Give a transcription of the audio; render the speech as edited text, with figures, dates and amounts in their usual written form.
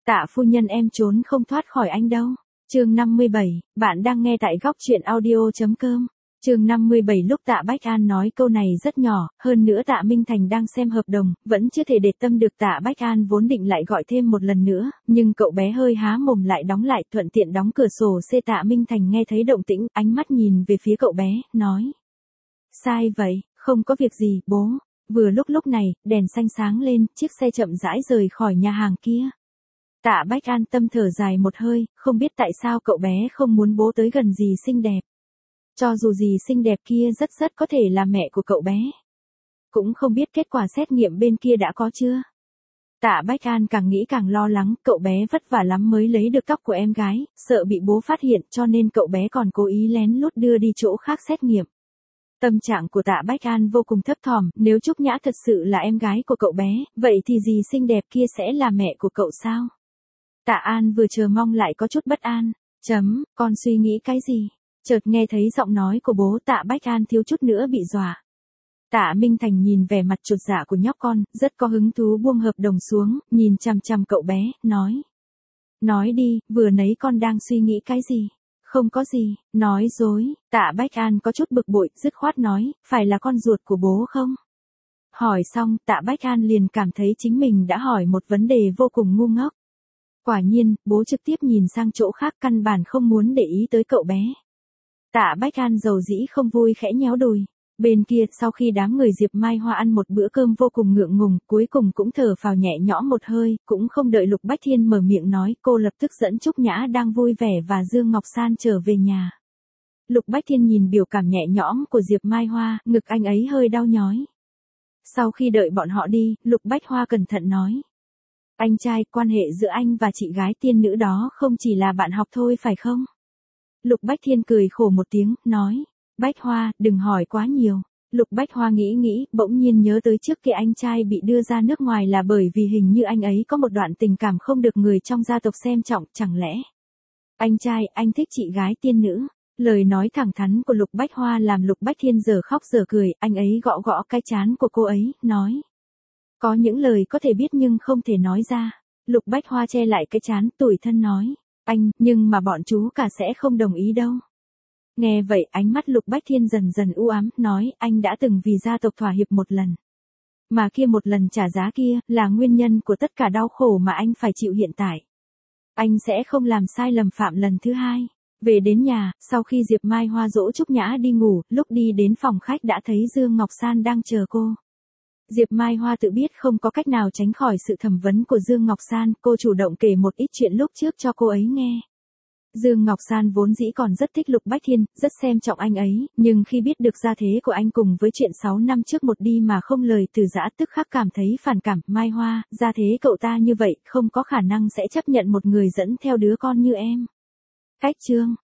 Tạ phu nhân em trốn không thoát khỏi anh đâu. Chương 57, bạn đang nghe tại góc truyện audio.com. Chương 57 lúc Tạ Bách An nói câu này rất nhỏ, hơn nữa Tạ Minh Thành đang xem hợp đồng, vẫn chưa thể để tâm được Tạ Bách An vốn định lại gọi thêm một lần nữa, nhưng cậu bé hơi há mồm lại đóng lại, thuận tiện đóng cửa sổ xe. Tạ Minh Thành nghe thấy động tĩnh, ánh mắt nhìn về phía cậu bé, nói. Sai vậy, không có việc gì, bố. Vừa lúc này, đèn xanh sáng lên, chiếc xe chậm rãi rời khỏi nhà hàng kia. Tạ Bách An tâm thở dài một hơi, không biết tại sao cậu bé không muốn bố tới gần dì xinh đẹp. Cho dù dì xinh đẹp kia rất có thể là mẹ của cậu bé. Cũng không biết kết quả xét nghiệm bên kia đã có chưa. Tạ Bách An càng nghĩ càng lo lắng, cậu bé vất vả lắm mới lấy được tóc của em gái, sợ bị bố phát hiện cho nên cậu bé còn cố ý lén lút đưa đi chỗ khác xét nghiệm. Tâm trạng của Tạ Bách An vô cùng thấp thỏm, nếu Trúc Nhã thật sự là em gái của cậu bé, vậy thì dì xinh đẹp kia sẽ là mẹ của cậu sao? Tạ An vừa chờ mong lại có chút bất an. Con suy nghĩ cái gì? Chợt nghe thấy giọng nói của bố. Tạ Bách An thiếu chút nữa bị dọa. Tạ Minh Thành nhìn vẻ mặt chột dạ của nhóc con, rất có hứng thú buông hợp đồng xuống, nhìn chằm chằm cậu bé, nói. Nói đi, vừa nãy con đang suy nghĩ cái gì? Không có gì, nói dối. Tạ Bách An có chút bực bội, dứt khoát nói, phải là con ruột của bố không? Hỏi xong, Tạ Bách An liền cảm thấy chính mình đã hỏi một vấn đề vô cùng ngu ngốc. Quả nhiên, bố trực tiếp nhìn sang chỗ khác, căn bản không muốn để ý tới cậu bé. Tạ Bách An dầu dĩ không vui khẽ nhéo đùi. Bên kia, sau khi đám người Diệp Mai Hoa ăn một bữa cơm vô cùng ngượng ngùng, cuối cùng cũng thở phào nhẹ nhõm một hơi, cũng không đợi Lục Bách Thiên mở miệng nói, cô lập tức dẫn Trúc Nhã đang vui vẻ và Dương Ngọc San trở về nhà. Lục Bách Thiên nhìn biểu cảm nhẹ nhõm của Diệp Mai Hoa, ngực anh ấy hơi đau nhói. Sau khi đợi bọn họ đi, Lục Bách Hoa cẩn thận nói. Anh trai, quan hệ giữa anh và chị gái tiên nữ đó không chỉ là bạn học thôi phải không? Lục Bách Thiên cười khổ một tiếng, nói. Bách Hoa, đừng hỏi quá nhiều. Lục Bách Hoa nghĩ, bỗng nhiên nhớ tới trước kia anh trai bị đưa ra nước ngoài là bởi vì hình như anh ấy có một đoạn tình cảm không được người trong gia tộc xem trọng, chẳng lẽ. Anh trai, anh thích chị gái tiên nữ. Lời nói thẳng thắn của Lục Bách Hoa làm Lục Bách Thiên giờ khóc giờ cười, anh ấy gõ gõ cái trán của cô ấy, nói. Có những lời có thể biết nhưng không thể nói ra. Lục Bách Hoa che lại cái trán, tủi thân nói. Anh, nhưng mà bọn chú cả sẽ không đồng ý đâu. Nghe vậy, ánh mắt Lục Bách Thiên dần dần u ám, nói, anh đã từng vì gia tộc thỏa hiệp một lần. Mà kia một lần trả giá kia, là nguyên nhân của tất cả đau khổ mà anh phải chịu hiện tại. Anh sẽ không làm sai lầm phạm lần thứ hai. Về đến nhà, sau khi Diệp Mai Hoa dỗ Trúc Nhã đi ngủ, lúc đi đến phòng khách đã thấy Dương Ngọc San đang chờ cô. Diệp Mai Hoa tự biết không có cách nào tránh khỏi sự thẩm vấn của Dương Ngọc San, cô chủ động kể một ít chuyện lúc trước cho cô ấy nghe. Dương Ngọc San vốn dĩ còn rất thích Lục Bách Thiên, rất xem trọng anh ấy, nhưng khi biết được gia thế của anh cùng với chuyện 6 năm trước một đi mà không lời từ giã tức khắc cảm thấy phản cảm. Mai Hoa, gia thế cậu ta như vậy, không có khả năng sẽ chấp nhận một người dẫn theo đứa con như em. Cách chương.